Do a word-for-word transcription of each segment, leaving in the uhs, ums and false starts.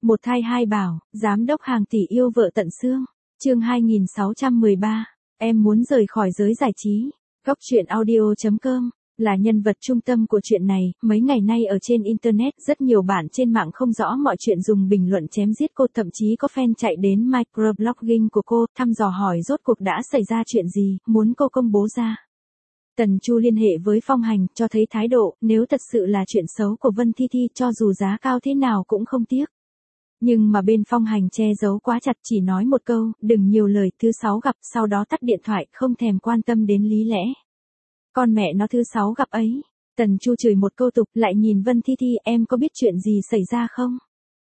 Một thai hai bảo, giám đốc hàng tỷ yêu vợ tận xương. Chương hai nghìn sáu trăm mười ba. Em muốn rời khỏi giới giải trí. Góc truyện audio chấm com là nhân vật trung tâm của chuyện này. Mấy ngày nay ở trên internet, rất nhiều bạn trên mạng không rõ mọi chuyện dùng bình luận chém giết cô, thậm chí có fan chạy đến microblogging của cô, thăm dò hỏi rốt cuộc đã xảy ra chuyện gì, muốn cô công bố ra. Tần Chu liên hệ với Phong Hành, cho thấy thái độ, nếu thật sự là chuyện xấu của Vân Thi Thi, cho dù giá cao thế nào cũng không tiếc. Nhưng mà bên Phong Hành che giấu quá chặt, chỉ nói một câu, đừng nhiều lời, thứ sáu gặp, sau đó tắt điện thoại, không thèm quan tâm đến lý lẽ. Con mẹ nó thứ sáu gặp ấy. Tần Chu chửi một câu tục, lại nhìn Vân Thi Thi, em có biết chuyện gì xảy ra không?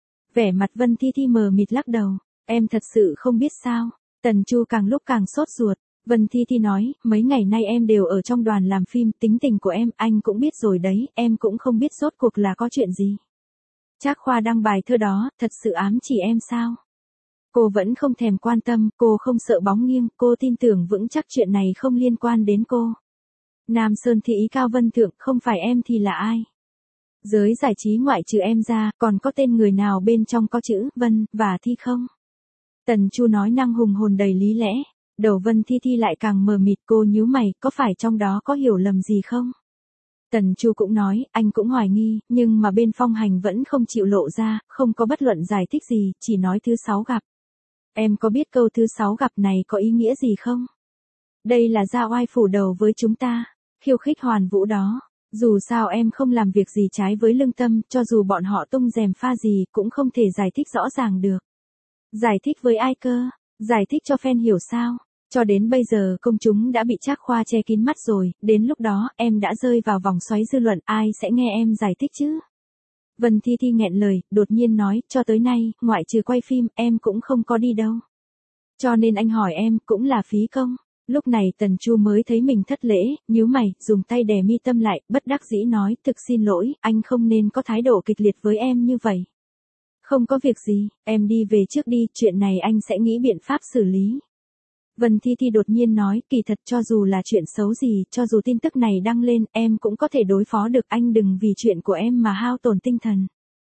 Vẻ mặt Vân Thi Thi mờ mịt lắc đầu, em thật sự không biết sao? Tần Chu càng lúc càng sốt ruột. Vân Thi Thi nói, mấy ngày nay em đều ở trong đoàn làm phim, tính tình của em, anh cũng biết rồi đấy, em cũng không biết rốt cuộc là có chuyện gì. Trác Khoa đăng bài thơ đó, thật sự ám chỉ em sao? Cô vẫn không thèm quan tâm, cô không sợ bóng nghiêng, cô tin tưởng vững chắc chuyện này không liên quan đến cô. Nam Sơn Thị Ý Cao Vân Thượng, không phải em thì là ai? Giới giải trí ngoại trừ em ra, còn có tên người nào bên trong có chữ Vân và Thi không? Tần Chu nói năng hùng hồn đầy lý lẽ. Đầu Vân Thi Thi lại càng mờ mịt, cô nhíu mày, có phải trong đó có hiểu lầm gì không? Tần Chu cũng nói, anh cũng hoài nghi, nhưng mà bên Phong Hành vẫn không chịu lộ ra, không có bất luận giải thích gì, chỉ nói thứ sáu gặp. Em có biết câu thứ sáu gặp này có ý nghĩa gì không? Đây là ra oai phủ đầu với chúng ta, khiêu khích Hoàn Vũ đó. Dù sao em không làm việc gì trái với lương tâm, cho dù bọn họ tung rèm pha gì cũng không thể giải thích rõ ràng được. Giải thích với ai cơ? Giải thích cho fan hiểu sao? Cho đến bây giờ công chúng đã bị Trác Khoa che kín mắt rồi, đến lúc đó em đã rơi vào vòng xoáy dư luận, ai sẽ nghe em giải thích chứ? Vân Thi Thi nghẹn lời, đột nhiên nói, cho tới nay, ngoại trừ quay phim, em cũng không có đi đâu. Cho nên anh hỏi em, cũng là phí công. Lúc này Tần Chu mới thấy mình thất lễ, nhíu mày, dùng tay đè mi tâm lại, bất đắc dĩ nói, thực xin lỗi, anh không nên có thái độ kịch liệt với em như vậy. Không có việc gì, em đi về trước đi, chuyện này anh sẽ nghĩ biện pháp xử lý. Vân Thi Thi đột nhiên nói, kỳ thật cho dù là chuyện xấu gì, cho dù tin tức này đăng lên, em cũng có thể đối phó được, anh đừng vì chuyện của em mà hao tổn tinh thần.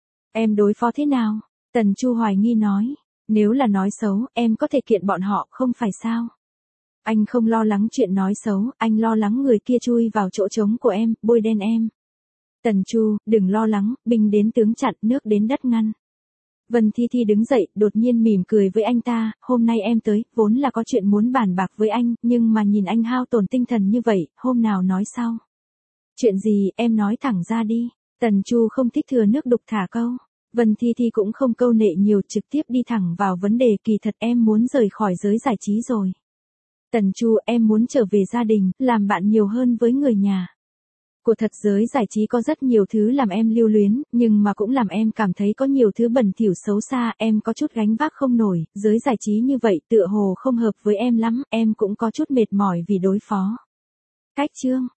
Em đối phó thế nào? Tần Chu hoài nghi nói, nếu là nói xấu, em có thể kiện bọn họ, không phải sao? Anh không lo lắng chuyện nói xấu, anh lo lắng người kia chui vào chỗ trống của em, bôi đen em. Tần Chu, đừng lo lắng, binh đến tướng chặn, nước đến đất ngăn. Vân Thi Thi đứng dậy, đột nhiên mỉm cười với anh ta, hôm nay em tới, vốn là có chuyện muốn bàn bạc với anh, nhưng mà nhìn anh hao tổn tinh thần như vậy, hôm nào nói sau. Chuyện gì, em nói thẳng ra đi. Tần Chu không thích thừa nước đục thả câu. Vân Thi Thi cũng không câu nệ nhiều, trực tiếp đi thẳng vào vấn đề, kỳ thật em muốn rời khỏi giới giải trí rồi. Tần Chu, em muốn trở về gia đình, làm bạn nhiều hơn với người nhà. Của thật giới giải trí có rất nhiều thứ làm em lưu luyến, nhưng mà cũng làm em cảm thấy có nhiều thứ bẩn thỉu xấu xa, em có chút gánh vác không nổi, giới giải trí như vậy tựa hồ không hợp với em lắm, em cũng có chút mệt mỏi vì đối phó. Cách chương.